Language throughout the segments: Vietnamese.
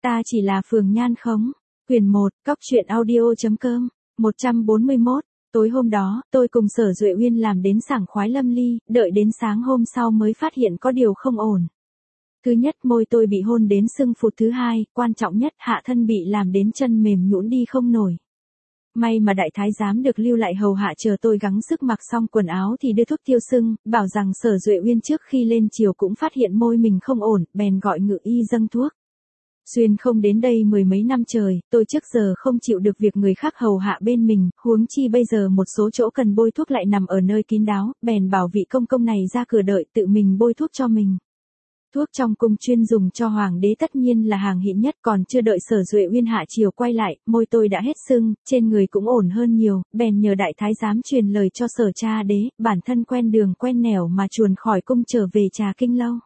Ta chỉ là Phường Nhan Khống. Quyền 1, Cóc truyện audio.com. 141. Tối hôm đó, tôi cùng Sở Duệ Uyên làm đến sảng khoái lâm ly, đợi đến sáng hôm sau mới phát hiện có điều không ổn. Thứ nhất, môi tôi bị hôn đến sưng phụt. Thứ hai, quan trọng nhất, hạ thân bị làm đến chân mềm nhũn đi không nổi. May mà đại thái giám được lưu lại hầu hạ chờ tôi gắng sức mặc xong quần áo thì đưa thuốc tiêu sưng, bảo rằng Sở Duệ Uyên trước khi lên chiều cũng phát hiện môi mình không ổn, bèn gọi ngự y dâng thuốc. Xuyên không đến đây mười mấy năm trời, tôi trước giờ không chịu được việc người khác hầu hạ bên mình, huống chi bây giờ một số chỗ cần bôi thuốc lại nằm ở nơi kín đáo, bèn bảo vị công công này ra cửa đợi tự mình bôi thuốc cho mình. Thuốc trong cung chuyên dùng cho hoàng đế tất nhiên là hàng xịn nhất, còn chưa đợi Sở Duệ Uyên hạ chiều quay lại, môi tôi đã hết sưng, trên người cũng ổn hơn nhiều, bèn nhờ đại thái giám truyền lời cho Sở cha đế, bản thân quen đường quen nẻo mà chuồn khỏi cung trở về Trà Kinh lâu.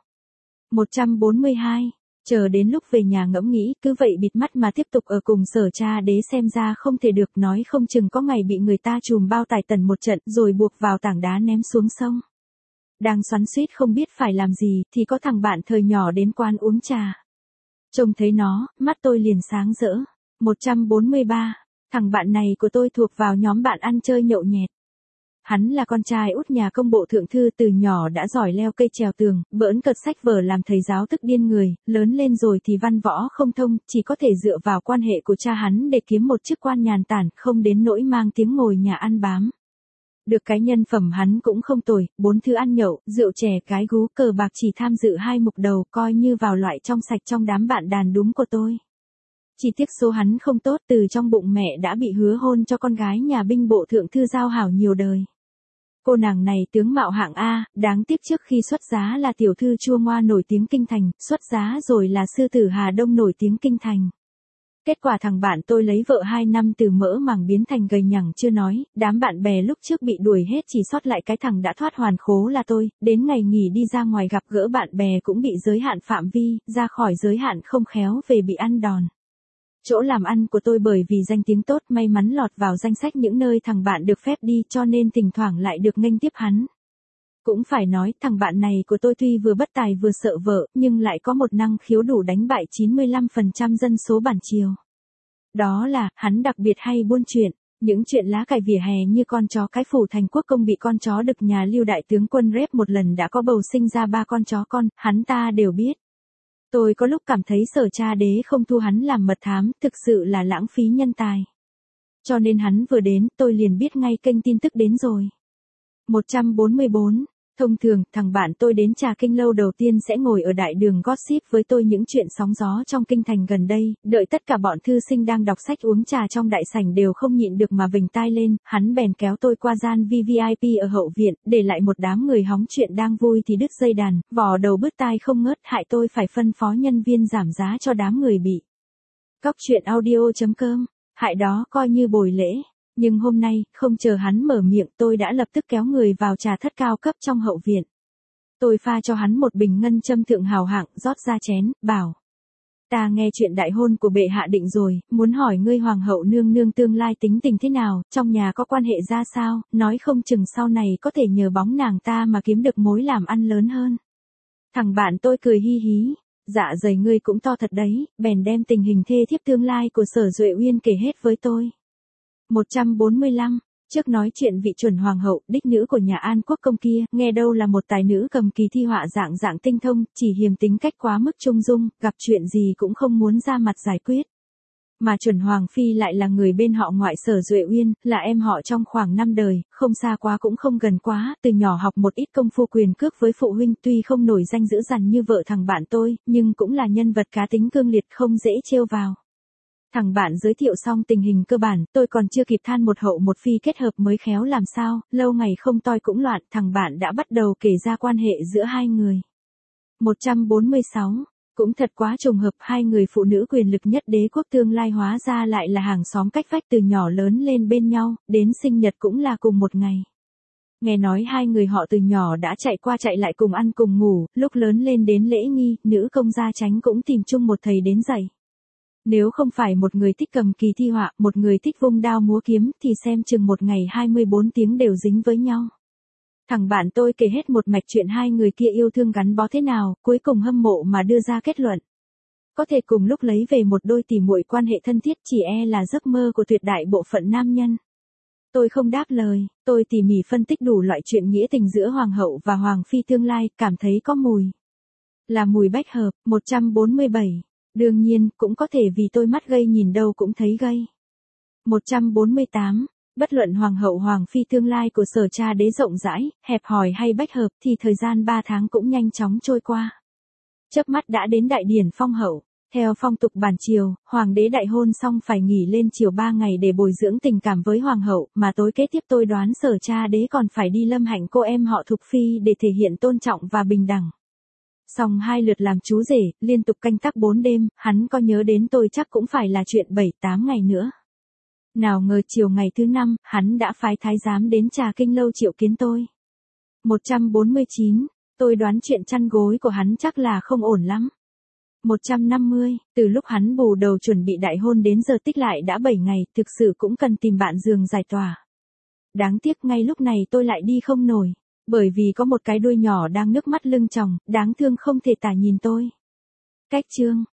142. Chờ đến lúc về nhà ngẫm nghĩ, cứ vậy bịt mắt mà tiếp tục ở cùng Sở cha đế xem ra không thể được, nói không chừng có ngày bị người ta trùm bao tải tần một trận rồi buộc vào tảng đá ném xuống sông. Đang xoắn xuýt không biết phải làm gì thì có thằng bạn thời nhỏ đến quán uống trà. Trông thấy nó, mắt tôi liền sáng rỡ. 143. Thằng bạn này của tôi thuộc vào nhóm bạn ăn chơi nhậu nhẹt. Hắn là con trai út nhà công bộ thượng thư, từ nhỏ đã giỏi leo cây trèo tường, bỡn cợt sách vở làm thầy giáo tức điên người, lớn lên rồi thì văn võ không thông, chỉ có thể dựa vào quan hệ của cha hắn để kiếm một chức quan nhàn tản, không đến nỗi mang tiếng ngồi nhà ăn bám. Được cái nhân phẩm hắn cũng không tồi, 4 thứ ăn nhậu, rượu chè, cái gú, cờ bạc chỉ tham dự 2 mục đầu, coi như vào loại trong sạch trong đám bạn đàn đúng của tôi. Chỉ tiếc số hắn không tốt, từ trong bụng mẹ đã bị hứa hôn cho con gái nhà binh bộ thượng thư giao hảo nhiều đời. Cô nàng này tướng mạo hạng A, đáng tiếc trước khi xuất giá là tiểu thư chua ngoa nổi tiếng kinh thành, xuất giá rồi là sư tử Hà Đông nổi tiếng kinh thành. Kết quả thằng bạn tôi lấy vợ 2 năm từ mỡ màng biến thành gầy nhẳng chưa nói, đám bạn bè lúc trước bị đuổi hết chỉ sót lại cái thằng đã thoát hoàn khố là tôi, đến ngày nghỉ đi ra ngoài gặp gỡ bạn bè cũng bị giới hạn phạm vi, ra khỏi giới hạn không khéo về bị ăn đòn. Chỗ làm ăn của tôi bởi vì danh tiếng tốt may mắn lọt vào danh sách những nơi thằng bạn được phép đi cho nên thỉnh thoảng lại được nghênh tiếp hắn. Cũng phải nói thằng bạn này của tôi tuy vừa bất tài vừa sợ vợ nhưng lại có một năng khiếu đủ đánh bại 95% dân số bản triều. Đó là hắn đặc biệt hay buôn chuyện, những chuyện lá cải vỉa hè như con chó cái phủ thành quốc công bị con chó đực nhà Lưu đại tướng quân rép một lần đã có bầu sinh ra 3 con chó con, hắn ta đều biết. Tôi có lúc cảm thấy Sở cha đế không thu hắn làm mật thám, thực sự là lãng phí nhân tài. Cho nên hắn vừa đến, tôi liền biết ngay kênh tin tức đến rồi. 144. Thông thường, thằng bạn tôi đến Trà Kinh lâu đầu tiên sẽ ngồi ở đại đường gossip với tôi những chuyện sóng gió trong kinh thành gần đây, đợi tất cả bọn thư sinh đang đọc sách uống trà trong đại sảnh đều không nhịn được mà vểnh tai lên, hắn bèn kéo tôi qua gian VVIP ở hậu viện, để lại một đám người hóng chuyện đang vui thì đứt dây đàn, vò đầu bứt tai không ngớt, hại tôi phải phân phó nhân viên giảm giá cho đám người bị. Cóc truyện audio.com, hại đó coi như bồi lễ. Nhưng hôm nay, không chờ hắn mở miệng tôi đã lập tức kéo người vào trà thất cao cấp trong hậu viện. Tôi pha cho hắn một bình ngân châm thượng hào hạng, rót ra chén, bảo. Ta nghe chuyện đại hôn của bệ hạ định rồi, muốn hỏi ngươi hoàng hậu nương nương tương lai tính tình thế nào, trong nhà có quan hệ ra sao, nói không chừng sau này có thể nhờ bóng nàng ta mà kiếm được mối làm ăn lớn hơn. Thằng bạn tôi cười hi hí. Dạ dày ngươi cũng to thật đấy, bèn đem tình hình thê thiếp tương lai của Sở Duệ Uyên kể hết với tôi. 145. Trước nói chuyện vị chuẩn hoàng hậu, đích nữ của nhà An Quốc công kia, nghe đâu là một tài nữ cầm kỳ thi họa dạng tinh thông, chỉ hiềm tính cách quá mức trung dung, gặp chuyện gì cũng không muốn ra mặt giải quyết. Mà chuẩn hoàng phi lại là người bên họ ngoại Sở Duệ Uyên, là em họ trong khoảng 5 đời, không xa quá cũng không gần quá, từ nhỏ học một ít công phu quyền cước với phụ huynh, tuy không nổi danh dữ dằn như vợ thằng bạn tôi, nhưng cũng là nhân vật cá tính cương liệt không dễ trêu vào. Thằng bạn giới thiệu xong tình hình cơ bản, tôi còn chưa kịp than một hậu một phi kết hợp mới khéo làm sao, lâu ngày không toi cũng loạn, thằng bạn đã bắt đầu kể ra quan hệ giữa hai người. 146. Cũng thật quá trùng hợp, hai người phụ nữ quyền lực nhất đế quốc tương lai hóa ra lại là hàng xóm cách vách từ nhỏ lớn lên bên nhau, đến sinh nhật cũng là cùng một ngày. Nghe nói hai người họ từ nhỏ đã chạy qua chạy lại cùng ăn cùng ngủ, lúc lớn lên đến lễ nghi, nữ công gia chánh cũng tìm chung một thầy đến dạy. Nếu không phải một người thích cầm kỳ thi họa, một người thích vung đao múa kiếm, thì xem chừng một ngày 24 tiếng đều dính với nhau. Thằng bạn tôi kể hết một mạch chuyện hai người kia yêu thương gắn bó thế nào, cuối cùng hâm mộ mà đưa ra kết luận. có thể cùng lúc lấy về một đôi tỉ muội quan hệ thân thiết chỉ e là giấc mơ của tuyệt đại bộ phận nam nhân. Tôi không đáp lời, tôi tỉ mỉ phân tích đủ loại chuyện nghĩa tình giữa hoàng hậu và hoàng phi tương lai, cảm thấy có mùi. Là mùi bách hợp. 147. Đương nhiên, cũng có thể vì tôi mắt gay nhìn đâu cũng thấy gay. 148. Bất luận hoàng hậu hoàng phi tương lai của Sở Cha Đế rộng rãi, hẹp hòi hay bách hợp thì thời gian 3 tháng cũng nhanh chóng trôi qua. Chớp mắt đã đến đại điển phong hậu. Theo phong tục bản triều, hoàng đế đại hôn xong phải nghỉ lên triều 3 ngày để bồi dưỡng tình cảm với hoàng hậu, mà tối kế tiếp tôi đoán Sở Cha Đế còn phải đi lâm hạnh cô em họ Thục Phi để thể hiện tôn trọng và bình đẳng. Xong 2 lượt làm chú rể, liên tục canh tác 4 đêm, hắn có nhớ đến tôi chắc cũng phải là chuyện 7-8 ngày nữa. Nào ngờ chiều ngày thứ 5, hắn đã phái thái giám đến Trà Kinh lâu triệu kiến tôi. 149. Tôi đoán chuyện chăn gối của hắn chắc là không ổn lắm. 150. Từ lúc hắn bù đầu chuẩn bị đại hôn đến giờ tích lại đã 7 ngày, thực sự cũng cần tìm bạn giường giải tỏa. Đáng tiếc ngay lúc này tôi lại đi không nổi, bởi vì có một cái đuôi nhỏ đang nước mắt lưng tròng, đáng thương không thể tả nhìn tôi. Cách chương